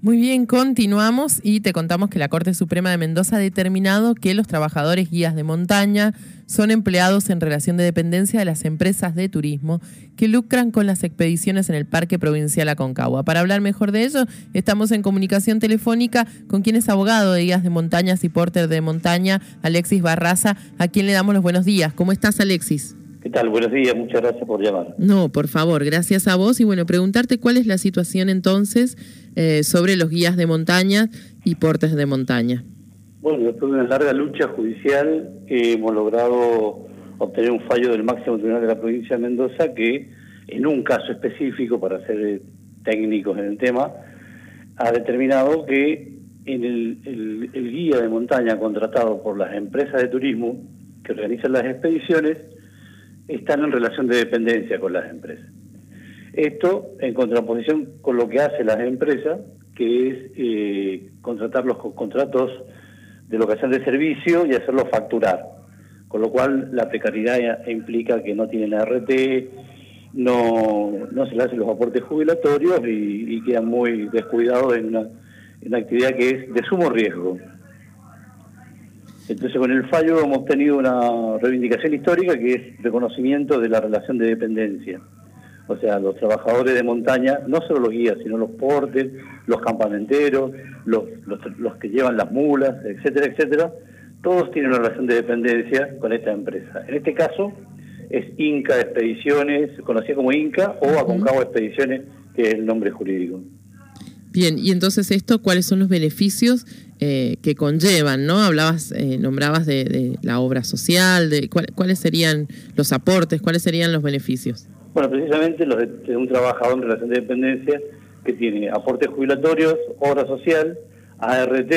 Muy bien, continuamos y te contamos que la Corte Suprema de Mendoza ha determinado que los trabajadores guías de montaña son empleados en relación de dependencia de las empresas de turismo que lucran con las expediciones en el Parque Provincial Aconcagua. Para hablar mejor de ello, estamos en comunicación telefónica con quien es abogado de guías de montañas y porter de montaña, Alexis Barraza, a quien le damos los buenos días. ¿Cómo estás, Alexis? ¿Qué tal? Buenos días, muchas gracias por llamar. No, por favor, gracias a vos. Y bueno, preguntarte cuál es la situación entonces sobre los guías de montaña y portes de montaña. Bueno, después de una larga lucha judicial hemos logrado obtener un fallo del máximo tribunal de la provincia de Mendoza que en un caso específico, para ser técnicos en el tema, ha determinado que en el guía de montaña contratado por las empresas de turismo que organizan las expediciones están en relación de dependencia con las empresas. Esto en contraposición con lo que hacen las empresas, que es contratarlos con contratos de locación de servicio y hacerlos facturar. Con lo cual la precariedad implica que no tienen ART, no se le hacen los aportes jubilatorios y quedan muy descuidados en una actividad que es de sumo riesgo. Entonces, con el fallo hemos obtenido una reivindicación histórica que es reconocimiento de la relación de dependencia. O sea, los trabajadores de montaña, no solo los guías, sino los portes, los campamenteros, los que llevan las mulas, etcétera, etcétera, todos tienen una relación de dependencia con esta empresa. En este caso es Inca Expediciones, conocida como Inca, o Aconcagua Expediciones, que es el nombre jurídico. Bien, y entonces ¿cuáles son los beneficios que conllevan, ¿no? Nombrabas de la obra social, ¿cuáles serían los aportes, cuáles serían los beneficios? Bueno, precisamente los de un trabajador en relación de dependencia que tiene aportes jubilatorios, obra social, ART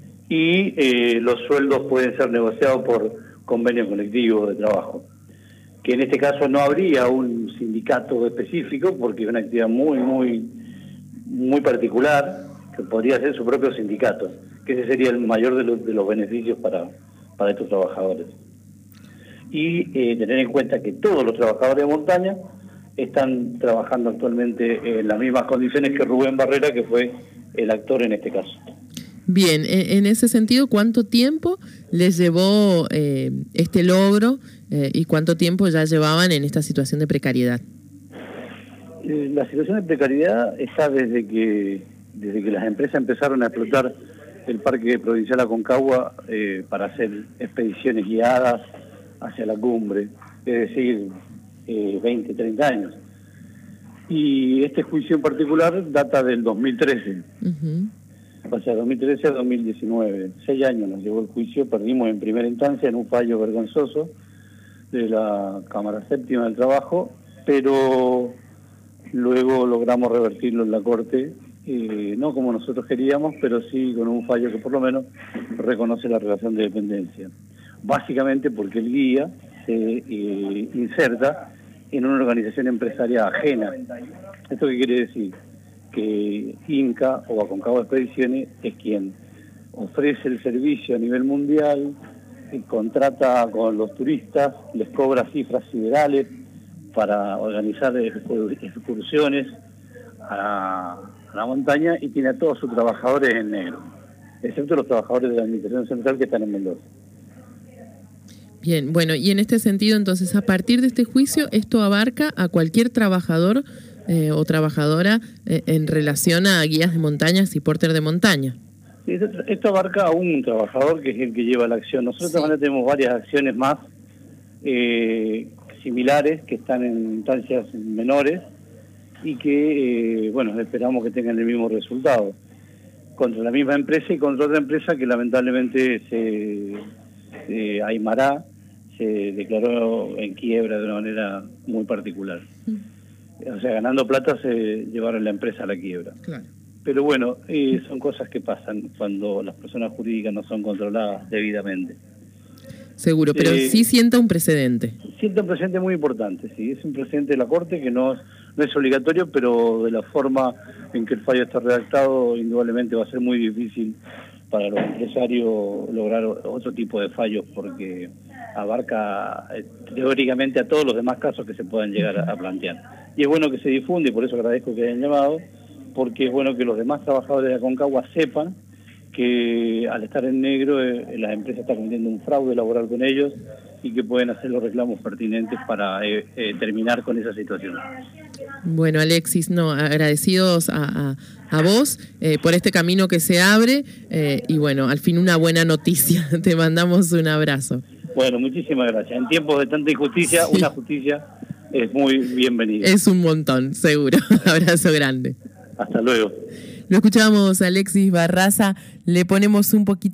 y los sueldos pueden ser negociados por convenio colectivo de trabajo. Que en este caso no habría un sindicato específico porque es una actividad muy particular que podría ser su propio sindicato, que ese sería el mayor de los beneficios para estos trabajadores. Y tener en cuenta que todos los trabajadores de montaña están trabajando actualmente en las mismas condiciones que Rubén Barrera, que fue el actor en este caso. Bien, en ese sentido, ¿cuánto tiempo les llevó este logro y cuánto tiempo ya llevaban en esta situación de precariedad? La situación de precariedad está desde que las empresas empezaron a explotar el Parque Provincial Aconcagua para hacer expediciones guiadas hacia la cumbre, es decir, 20, 30 años. Y este juicio en particular data del 2013. O sea, 2013 a 2019. 6 años nos llevó el juicio, perdimos en primera instancia en un fallo vergonzoso de la Cámara Séptima del Trabajo, pero luego logramos revertirlo en la Corte, no como nosotros queríamos, pero sí con un fallo que por lo menos reconoce la relación de dependencia. Básicamente porque el guía se inserta en una organización empresarial ajena. ¿Esto qué quiere decir? Que Inca o Aconcagua Expediciones es quien ofrece el servicio a nivel mundial, contrata con los turistas, les cobra cifras siderales para organizar excursiones a la montaña y tiene a todos sus trabajadores en negro, excepto los trabajadores de la Administración Central que están en Mendoza. Bien, bueno, y en este sentido, entonces, a partir de este juicio, esto abarca a cualquier trabajador o trabajadora en relación a guías de montañas y porter de montaña. Sí, esto abarca a un trabajador que es el que lleva la acción. Nosotros también tenemos varias acciones más similares que están en instancias menores y que, bueno, esperamos que tengan el mismo resultado. Contra la misma empresa y contra otra empresa que lamentablemente Aymara se declaró en quiebra de una manera muy particular. O sea, ganando plata se llevaron la empresa a la quiebra. Claro. Pero bueno, son cosas que pasan cuando las personas jurídicas no son controladas debidamente. Seguro, pero sí sienta un precedente. Sienta un precedente muy importante, sí. Es un precedente de la Corte que no es obligatorio, pero de la forma en que el fallo está redactado, indudablemente va a ser muy difícil para los empresarios lograr otro tipo de fallos, porque abarca teóricamente a todos los demás casos que se puedan llegar a plantear. Y es bueno que se difunde, y por eso agradezco que hayan llamado, porque es bueno que los demás trabajadores de Aconcagua sepan que al estar en negro la empresa está cometiendo un fraude laboral con ellos y que pueden hacer los reclamos pertinentes para terminar con esa situación. Bueno, Alexis, agradecidos a vos por este camino que se abre y bueno, al fin una buena noticia. Te mandamos un abrazo. Bueno, muchísimas gracias. En tiempos de tanta injusticia, sí, una justicia es muy bienvenida. Es un montón, seguro. Abrazo grande. Hasta luego. Lo escuchamos, Alexis Barraza. Le ponemos un poquito